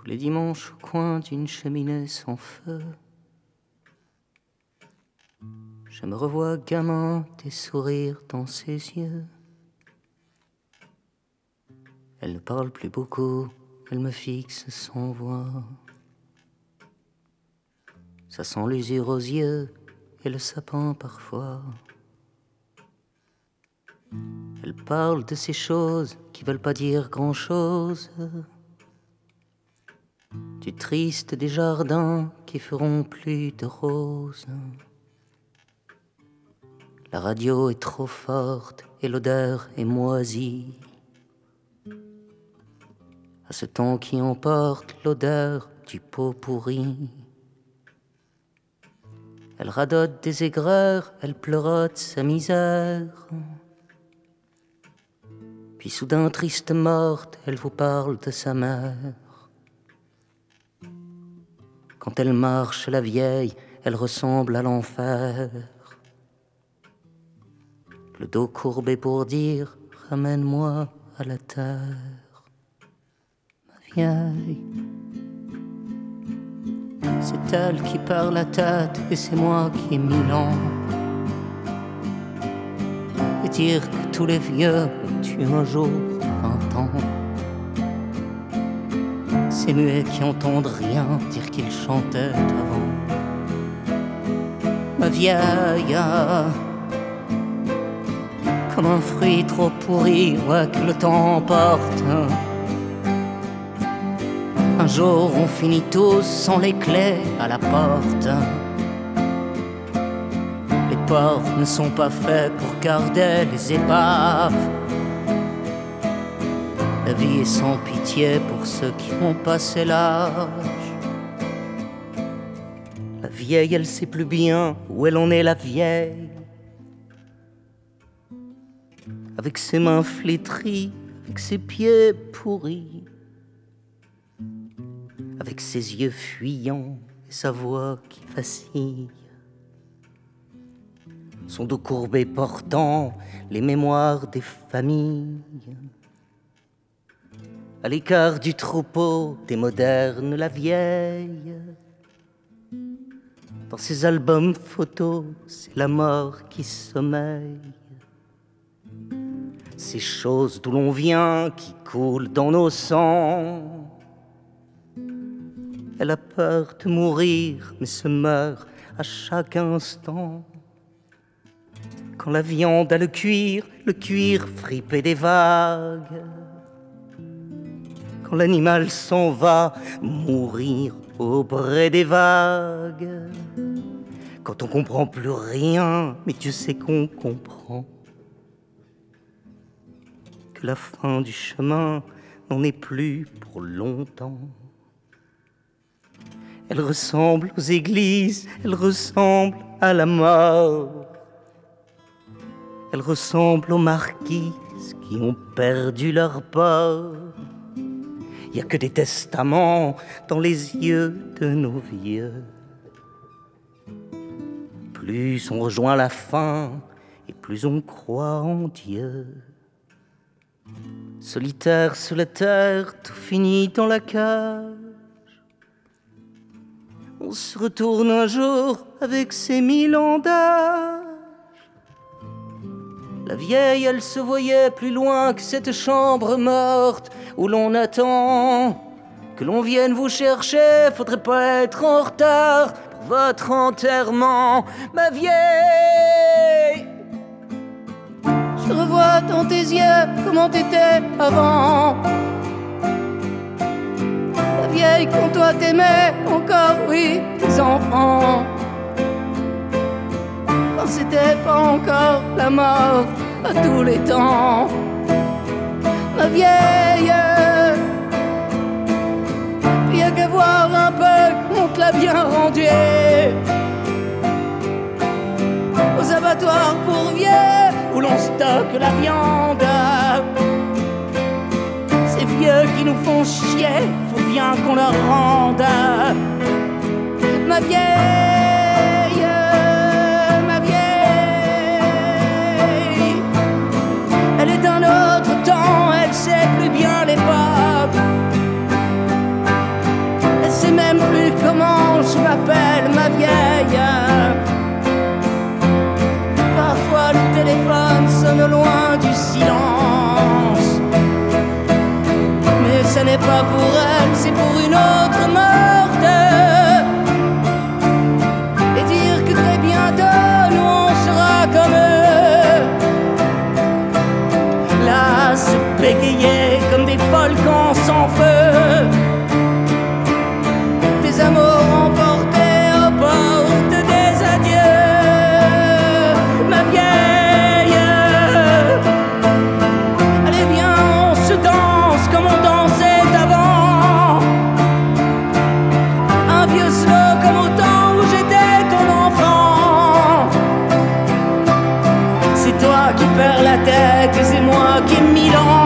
les dimanches au coin d'une cheminée sans feu. Je me revois gamin, des sourires dans ses yeux. Elle ne parle plus beaucoup, elle me fixe sans voix. Ça sent l'usure aux yeux et le sapin parfois. Elle parle de ces choses qui veulent pas dire grand-chose. Du triste des jardins qui feront plus de roses. La radio est trop forte et l'odeur est moisie. À ce temps qui emporte l'odeur du pot pourri. Elle radote des aigreurs, elle pleurote sa misère. Puis soudain triste morte, elle vous parle de sa mère. Quand elle marche, la vieille, elle ressemble à l'enfer. Le dos courbé pour dire « Ramène-moi à la terre ». Ma vieille, c'est elle qui perd la tête et c'est moi qui ai 1000 ans. Et dire que tous les vieux ont eu un jour 20 ans. Ces muets qui entendent rien dire qu'ils chantaient avant. Ma vieille, comme un fruit trop pourri, ouais, que le temps emporte. Un jour on finit tous sans les clés à la porte. Les ports ne sont pas faits pour garder les épaves. La vie est sans pitié pour ceux qui ont passé l'âge. La vieille, elle sait plus bien où elle en est, la vieille. Avec ses mains flétries, avec ses pieds pourris, avec ses yeux fuyants et sa voix qui vacille. Son dos courbé portant les mémoires des familles. À l'écart du troupeau des modernes, la vieille. Dans ses albums photos, c'est la mort qui sommeille. Ces choses d'où l'on vient, qui coulent dans nos sangs. Elle a peur de mourir, mais se meurt à chaque instant. Quand la viande a le cuir fripé des vagues. Quand l'animal s'en va mourir au bras des vagues. Quand on comprend plus rien, mais Dieu sait qu'on comprend. Que la fin du chemin n'en est plus pour longtemps. Elle ressemble aux églises, elle ressemble à la mort. Elle ressemble aux marquises qui ont perdu leur port. Il n'y a que des testaments dans les yeux de nos vieux. Plus on rejoint la fin et plus on croit en Dieu. Solitaire sous la terre, tout finit dans la cage. On se retourne un jour avec ses 1000 ans d'âge. La vieille, elle se voyait plus loin que cette chambre morte où l'on attend que l'on vienne vous chercher. Faudrait pas être en retard pour votre enterrement, ma vieille. Je revois dans tes yeux comment t'étais avant. La vieille quand toi t'aimais encore, oui, tes enfants. Quand c'était pas encore la mort à tous les temps. Ma vieille, il y a qu'à voir un peu qu'on te l'a bien rendu. Aux abattoirs pour vieux où l'on stocke la viande. Ces vieux qui nous font chier, faut bien qu'on leur rende. Ma vieille, elle est d'un autre temps, elle sait plus bien l'époque. c'est moi qui ai 1000 ans.